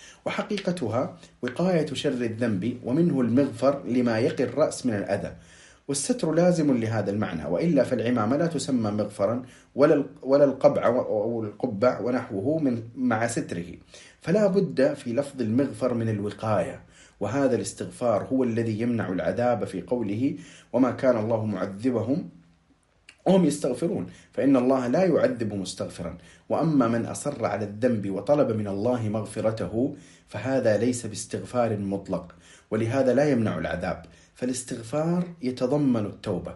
A: وحقيقتها وقاية شر الذنب، ومنه المغفر لما يقي الرأس من الأذى، والستر لازم لهذا المعنى، وإلا فالعمامة لا تسمى مغفرا ولا القبع أو القبع ونحوه من مع ستره، فلا بد في لفظ المغفر من الوقاية. وهذا الاستغفار هو الذي يمنع العذاب في قوله: وما كان الله معذبهم وهم يستغفرون، فإن الله لا يعذب مستغفرا. وأما من أصر على الذنب وطلب من الله مغفرته فهذا ليس باستغفار مطلق، ولهذا لا يمنع العذاب. فالاستغفار يتضمن التوبة،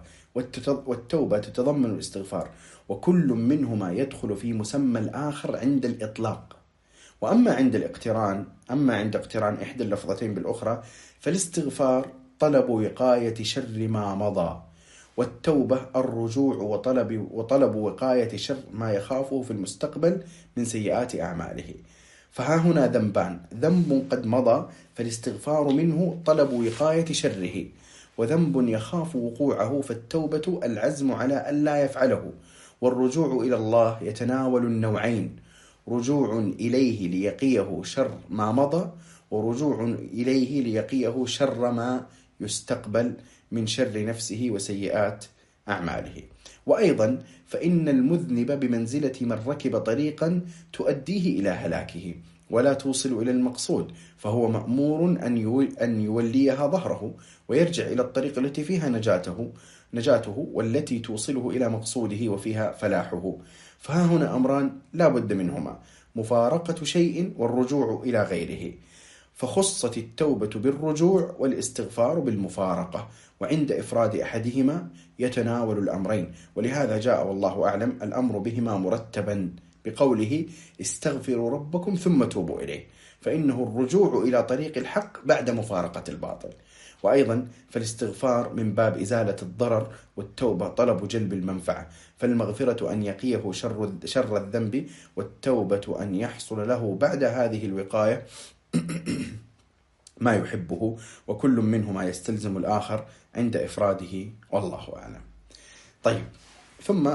A: والتوبة تتضمن الاستغفار، وكل منهما يدخل في مسمى الآخر عند الإطلاق. وأما عند الاقتران أما عند اقتران إحدى اللفظتين بالأخرى فالاستغفار طلب وقاية شر ما مضى، والتوبة الرجوع وطلب, وطلب وقاية شر ما يخافه في المستقبل من سيئات أعماله. فها هنا ذنبان: ذنب قد مضى فالاستغفار منه طلب وقاية شره، وذنب يخاف وقوعه فالتوبة العزم على ألا يفعله. والرجوع إلى الله يتناول النوعين: رجوع إليه ليقيه شر ما مضى، ورجوع إليه ليقيه شر ما يستقبل من شر نفسه وسيئات أعماله. وأيضا فإن المذنب بمنزلة من ركب طريقا تؤديه إلى هلاكه ولا توصل إلى المقصود، فهو مأمور أن يوليها ظهره ويرجع إلى الطريق التي فيها نجاته نجاته والتي توصله إلى مقصوده وفيها فلاحه. فها هنا أمران لا بد منهما: مفارقة شيء والرجوع إلى غيره، فخصت التوبة بالرجوع والاستغفار بالمفارقة، وعند إفراد أحدهما يتناول الأمرين، ولهذا جاء والله أعلم الأمر بهما مرتبا بقوله: استغفروا ربكم ثم توبوا إليه، فإنه الرجوع إلى طريق الحق بعد مفارقة الباطل. وأيضا فالاستغفار من باب إزالة الضرر، والتوبة طلب جلب المنفعة، فالمغفرة أن يقيه شر, شر الذنب، والتوبة أن يحصل له بعد هذه الوقاية ما يحبه، وكل منهما يستلزم الآخر عند إفراده، والله أعلم. طيب، ثم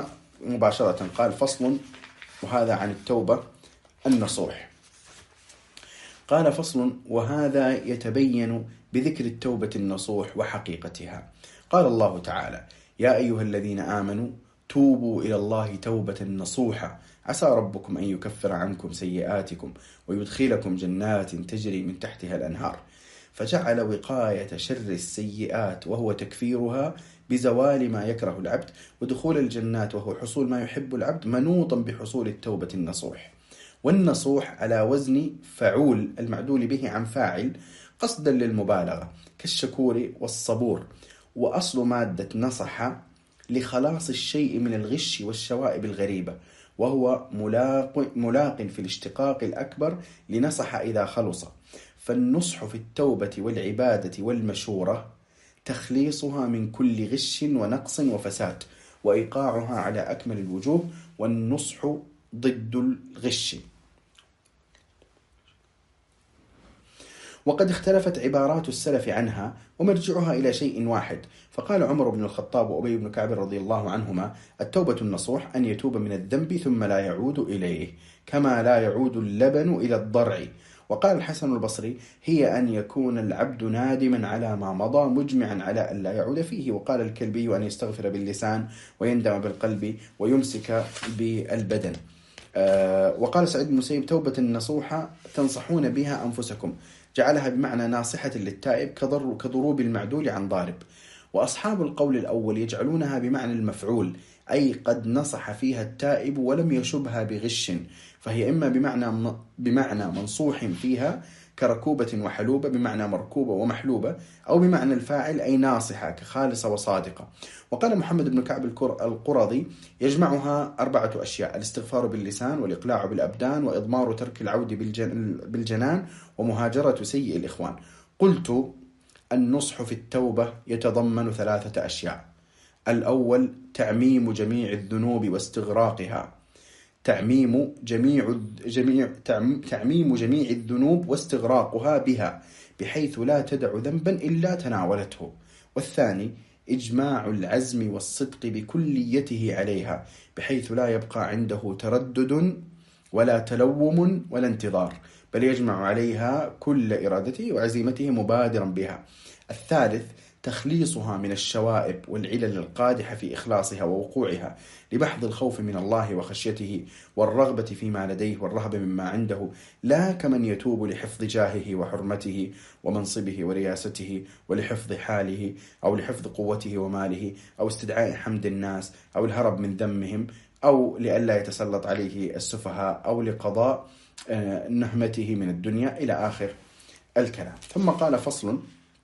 A: مباشرة قال: فصل، وهذا عن التوبة النصوح. قال فصل: وهذا يتبين بذكر التوبة النصوح وحقيقتها. قال الله تعالى: يا أيها الذين آمنوا توبوا إلى الله توبة نصوحا عسى ربكم أن يكفر عنكم سيئاتكم ويدخلكم جنات تجري من تحتها الأنهار. فجعل وقاية شر السيئات وهو تكفيرها بزوال ما يكره العبد، ودخول الجنات وهو حصول ما يحب العبد، منوطا بحصول التوبة النصوح. والنصوح على وزن فعول المعدول به عن فاعل قصدا للمبالغة كالشكور والصبور. وأصل مادة نصح لخلاص الشيء من الغش والشوائب الغريبة، وهو ملاق, ملاق في الاشتقاق الأكبر لنصح إذا خلص. فالنصح في التوبة والعبادة والمشورة تخليصها من كل غش ونقص وفساد، وإيقاعها على أكمل الوجوه، والنصح ضد الغش. وقد اختلفت عبارات السلف عنها، ومرجعها إلى شيء واحد. فقال عمر بن الخطاب وأبي بن كعب رضي الله عنهما: التوبة النصوح أن يتوب من الذنب ثم لا يعود إليه، كما لا يعود اللبن إلى الضرع. وقال الحسن البصري: هي أن يكون العبد نادما على ما مضى مجمعا على أن لا يعود فيه. وقال الكلبي: أن يستغفر باللسان ويندم بالقلب ويمسك بالبدن. أه وقال سعيد بن المسيب: توبة النصوحة تنصحون بها أنفسكم، جعلها بمعنى ناصحة للتائب كضروب المعدول عن ضارب. وأصحاب القول الأول يجعلونها بمعنى المفعول، أي قد نصح فيها التائب ولم يشبها بغش، فهي إما بمعنى بمعنى منصوح فيها كركوبة وحلوبة بمعنى مركوبة ومحلوبة، أو بمعنى الفاعل أي ناصحة كخالصة وصادقة. وقال محمد بن كعب القرظي: يجمعها أربعة أشياء: الاستغفار باللسان، والإقلاع بالأبدان، وإضمار ترك العود بالجنان، ومهاجرة سيء الإخوان. قلت: النصح في التوبة يتضمن ثلاثة أشياء. الأول تعميم جميع الذنوب واستغراقها، تعميم جميع جميع تعميم جميع الذنوب واستغراقها بها، بحيث لا تدع ذنبا إلا تناولته. والثاني إجماع العزم والصدق بكليته عليها، بحيث لا يبقى عنده تردد ولا تلوم ولا انتظار، بل يجمع عليها كل إرادته وعزيمته مبادرا بها. الثالث تخليصها من الشوائب والعلل القادحة في إخلاصها ووقوعها، لبحث الخوف من الله وخشيته، والرغبة فيما لديه والرهبة مما عنده، لا كمن يتوب لحفظ جاهه وحرمته ومنصبه ورياسته، ولحفظ حاله، أو لحفظ قوته وماله، أو استدعاء حمد الناس، أو الهرب من ذمهم، أو لئلا يتسلط عليه السفهاء، أو لقضاء نهمته من الدنيا، إلى آخر الكلام. ثم قال: فصل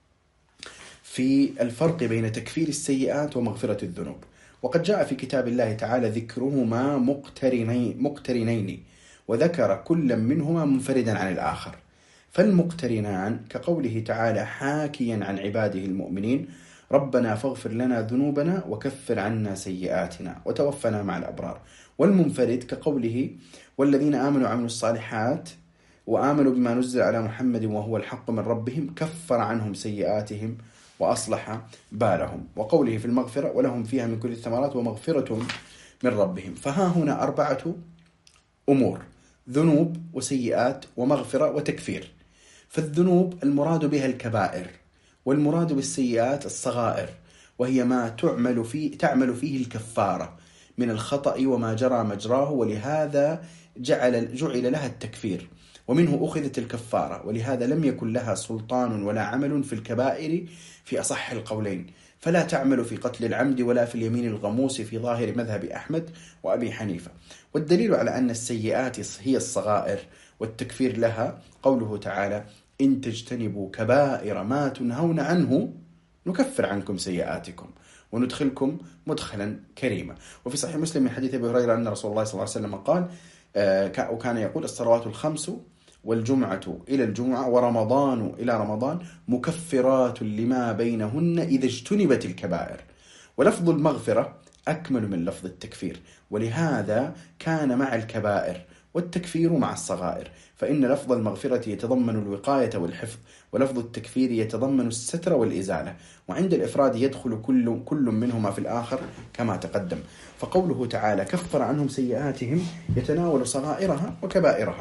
A: في الفرق بين تكفير السيئات ومغفرة الذنوب. وقد جاء في كتاب الله تعالى ذكرهما مقترنين, مقترنين وذكر كل منهما منفردا عن الآخر. فالمقترنان كقوله تعالى حاكيا عن عباده المؤمنين: ربنا فاغفر لنا ذنوبنا وكفر عنا سيئاتنا وتوفنا مع الأبرار. والمنفرد كقوله: والذين آمنوا وعملوا الصالحات وآمنوا بما نزل على محمد وهو الحق من ربهم كفر عنهم سيئاتهم وأصلح بالهم. وقوله في المغفرة: ولهم فيها من كل الثمرات ومغفرة من ربهم. فها هنا أربعة أمور: ذنوب وسيئات ومغفرة وتكفير. فالذنوب المراد بها الكبائر، والمراد بالسيئات الصغائر، وهي ما تعمل فيه, تعمل فيه الكفارة من الخطأ وما جرى مجراه، ولهذا جعل, جعل لها التكفير، ومنه أخذت الكفارة، ولهذا لم يكن لها سلطان ولا عمل في الكبائر في أصح القولين، فلا تعمل في قتل العمد ولا في اليمين الغموس في ظاهر مذهب أحمد وأبي حنيفة. والدليل على أن السيئات هي الصغائر والتكفير لها قوله تعالى: إن تجتنبوا كبائر ما تنهون عنه نكفر عنكم سيئاتكم وندخلكم مدخلا كريما. وفي صحيح مسلم من حديث أبي هريرة أن رسول الله صلى الله عليه وسلم قال آه وكان يقول: الصلوات الخمس والجمعة إلى الجمعة ورمضان إلى رمضان مكفرات لما بينهن إذا اجتنبت الكبائر. ولفظ المغفرة أكمل من لفظ التكفير، ولهذا كان مع الكبائر والتكفير مع الصغائر، فإن لفظ المغفرة يتضمن الوقاية والحفظ، ولفظ التكفير يتضمن الستر والإزالة، وعند الإفراد يدخل كل, كل منهما في الآخر كما تقدم. فقوله تعالى كفر عنهم سيئاتهم يتناول صغائرها وكبائرها.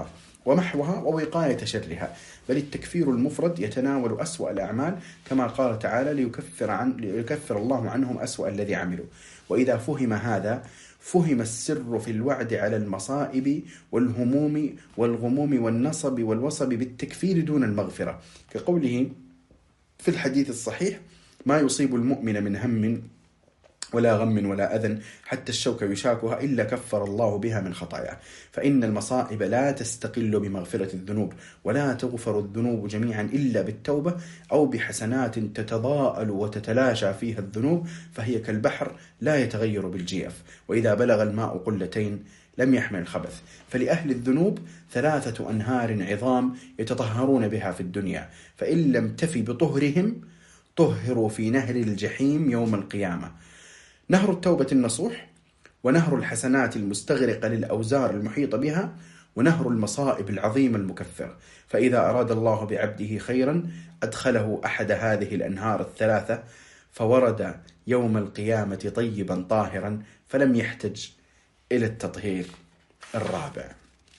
A: ومحوها ووقاية شرها، بل التكفير المفرد يتناول أسوأ الأعمال كما قال تعالى ليكفر, عن ليكفر الله عنهم أسوأ الذي عملوا. وإذا فهم هذا فهم السر في الوعد على المصائب والهموم والغموم والنصب والوصب بالتكفير دون المغفرة، كقوله في الحديث الصحيح: ما يصيب المؤمن من هم ولا غم ولا أذى حتى الشوك يشاكها إلا كفر الله بها من خطاياه. فإن المصائب لا تستقل بمغفرة الذنوب، ولا تغفر الذنوب جميعا إلا بالتوبة أو بحسنات تتضاءل وتتلاشى فيها الذنوب، فهي كالبحر لا يتغير بالجيف، وإذا بلغ الماء قلتين لم يحمل الخبث. فلأهل الذنوب ثلاثة أنهار عظام يتطهرون بها في الدنيا، فإن لم تفي بطهرهم طهروا في نهر الجحيم يوم القيامة: نهر التوبة النصوح، ونهر الحسنات المستغرقة للأوزار المحيطة بها، ونهر المصائب العظيم المكفر. فإذا أراد الله بعبده خيرا أدخله أحد هذه الأنهار الثلاثة، فورد يوم القيامة طيبا طاهرا، فلم يحتج إلى التطهير الرابع.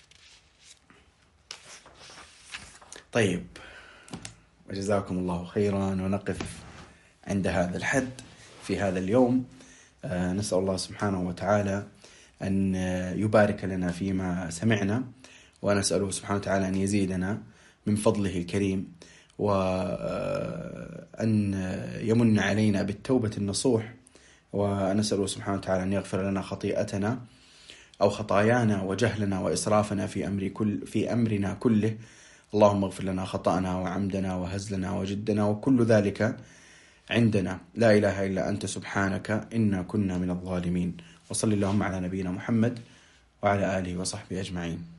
A: طيب، وجزاكم الله خيرا، ونقف عند هذا الحد في هذا اليوم. آه نسأل الله سبحانه وتعالى أن يبارك لنا فيما سمعنا، ونسأله سبحانه وتعالى أن يزيدنا من فضله الكريم، وأن يمن علينا بالتوبة النصوح، ونسأله سبحانه وتعالى أن يغفر لنا خطيئتنا أو خطايانا وجهلنا وإسرافنا في أمر كل في أمرنا كله. اللهم اغفر لنا خطأنا وعمدنا وهزلنا وجدنا وكل ذلك عندنا، لا إله إلا أنت سبحانك إنا كنا من الظالمين. وصل اللهم على نبينا محمد وعلى آله وصحبه أجمعين.